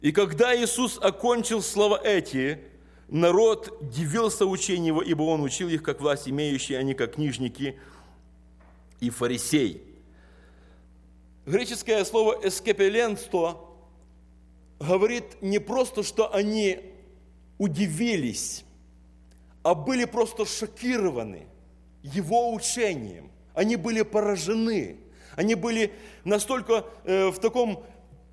И когда Иисус окончил слова эти, народ дивился учению его, ибо он учил их, как власть имеющие, а не как книжники и фарисеи. Греческое слово «эскепеленсто» говорит не просто, что они удивились, а были просто шокированы его учением. Они были поражены. Они были настолько в таком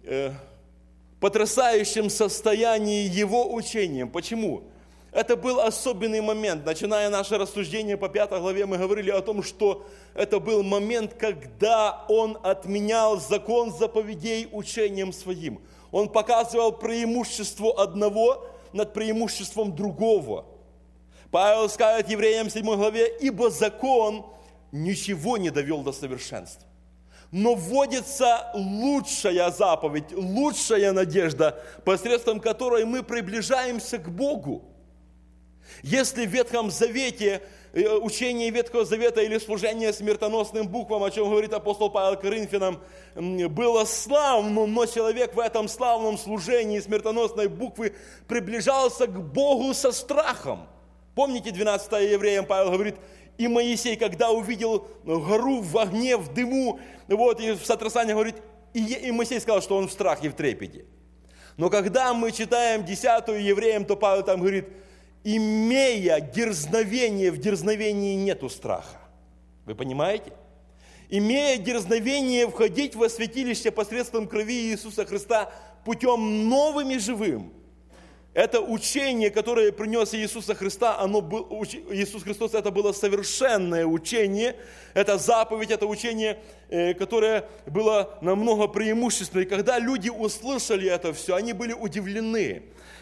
потрясающем состоянии его учением. Почему? Это был особенный момент. Начиная наше рассуждение по 5 главе, мы говорили о том, что это был момент, когда он отменял закон заповедей учением своим. Он показывал преимущество одного над преимуществом другого. Павел скажет евреям в 7 главе: «Ибо закон ничего не довел до совершенства. Но вводится лучшая заповедь, лучшая надежда, посредством которой мы приближаемся к Богу». Если в Ветхом Завете, учение Ветхого Завета или служение смертоносным буквам, о чем говорит апостол Павел Коринфянам, было славным, но человек в этом славном служении смертоносной буквы приближался к Богу со страхом. Помните, 12 Евреям Павел говорит: «И Моисей, когда увидел гору в огне, в дыму, и в сотрясании, говорит, и Моисей сказал, что он в страхе и в трепете». Но когда мы читаем 10 Евреям, то Павел там говорит: «Имея дерзновение, в дерзновении нету страха». Вы понимаете? «Имея дерзновение входить во святилище посредством крови Иисуса Христа путем новым и живым». Это учение, которое принес Иисуса Христа, Иисус Христос, это было совершенное учение, это заповедь, это учение, которое было намного преимущественнее. И когда люди услышали это все, они были удивлены.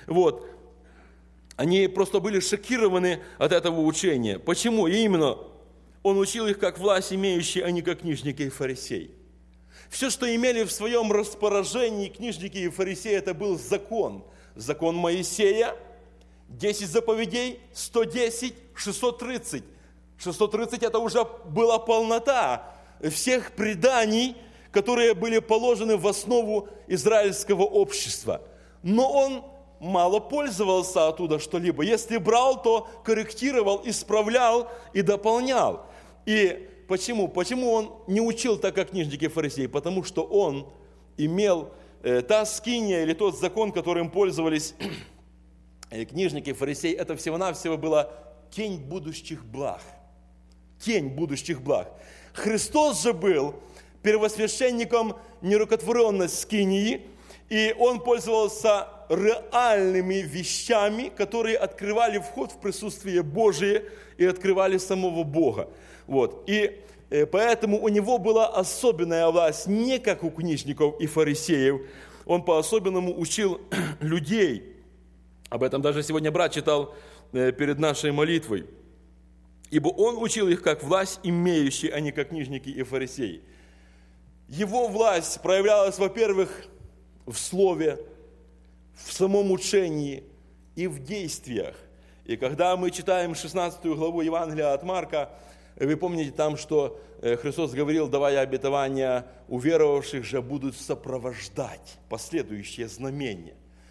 Они просто были шокированы от этого учения. Почему? И именно он учил их как власть имеющие, а не как книжники и фарисеи. Все, что имели в своем распоряжении книжники и фарисеи, это был закон. Закон Моисея, 10 заповедей, 110, 630. 630 это уже была полнота всех преданий, которые были положены в основу израильского общества. Но он мало пользовался оттуда что-либо. Если брал, то корректировал, исправлял и дополнял. И почему? Почему он не учил так, как книжники и фарисеи? Потому что он имел та скиния или тот закон, которым пользовались книжники и фарисеи, это всего-навсего была тень будущих благ. Тень будущих благ. Христос же был первосвященником нерукотворенной скинии, и он пользовался реальными вещами, которые открывали вход в присутствие Божие и открывали самого Бога. И поэтому у него была особенная власть, не как у книжников и фарисеев. Он по-особенному учил людей. Об этом даже сегодня брат читал перед нашей молитвой. Ибо он учил их как власть имеющие, а не как книжники и фарисеи. Его власть проявлялась, во-первых, в слове, в самом учении и в действиях. И когда мы читаем 16 главу Евангелия от Марка, вы помните там, что Христос говорил, давая обетования, уверовавших же будут сопровождать последующие знамения.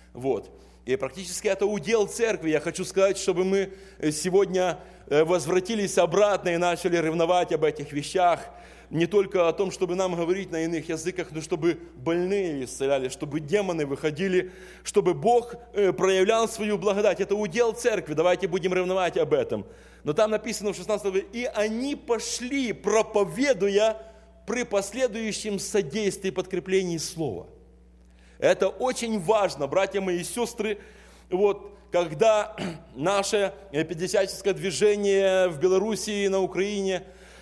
И практически это удел церкви. Я хочу сказать, чтобы мы сегодня возвратились обратно и начали ревновать об этих вещах. Не только о том, чтобы нам говорить на иных языках, но чтобы больные исцелялись, чтобы демоны выходили, чтобы Бог проявлял свою благодать. Это удел церкви, давайте будем ревновать об этом. Но там написано в 16 главе: «И они пошли, проповедуя при последующем содействии и подкреплении слова». Это очень важно, братья мои и сестры. Когда наше пятидесятническое движение в Белоруссии и на Украине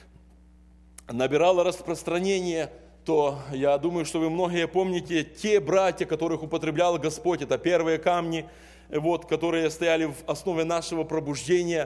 набирало распространение, то я думаю, что вы многие помните те братья, которых употреблял Господь. Это первые камни, которые стояли в основе нашего пробуждения.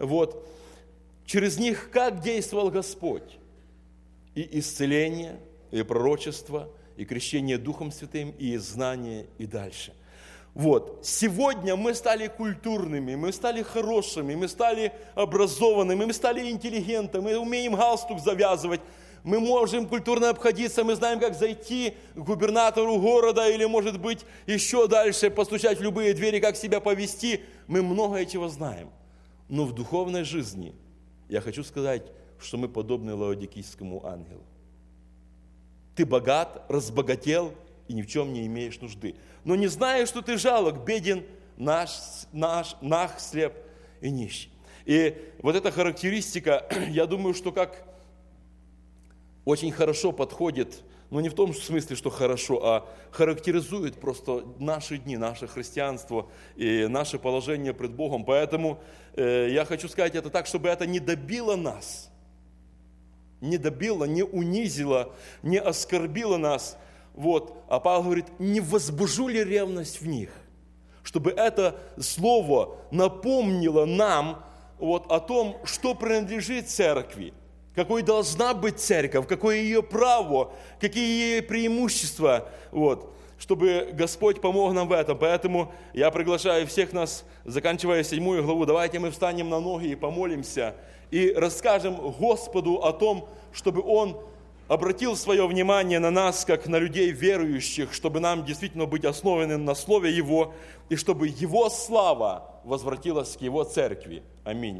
Через них как действовал Господь? И исцеление, и пророчество, и крещение Духом Святым, и знание, и дальше. Сегодня мы стали культурными, мы стали хорошими, мы стали образованными, мы стали интеллигентами, мы умеем галстук завязывать, Мы можем культурно обходиться, мы знаем, как зайти к губернатору города или, может быть, еще дальше постучать в любые двери, как себя повести. Мы многое чего знаем. Но в духовной жизни я хочу сказать, что мы подобны лаодикийскому ангелу. Ты богат, разбогател и ни в чем не имеешь нужды. Но не знаешь, что ты жалок, беден, наг, слеп и нищий. И вот эта характеристика, я думаю, что как очень хорошо подходит, но не в том смысле, что хорошо, а характеризует просто наши дни, наше христианство и наше положение пред Богом. Поэтому я хочу сказать это так, чтобы это не добило нас, не добило, не унизило, не оскорбило нас. Вот. А Павел говорит, не возбужу ли ревность в них? Чтобы это слово напомнило нам вот, о том, что принадлежит церкви, какой должна быть церковь, какое ее право, какие ее преимущества. Вот. Чтобы Господь помог нам в этом. Поэтому я приглашаю всех нас, заканчивая 7 главу, давайте мы встанем на ноги и помолимся, и расскажем Господу о том, чтобы Он обратил свое внимание на нас, как на людей верующих, чтобы нам действительно быть основанным на Слове Его, и чтобы Его слава возвратилась к Его церкви. Аминь.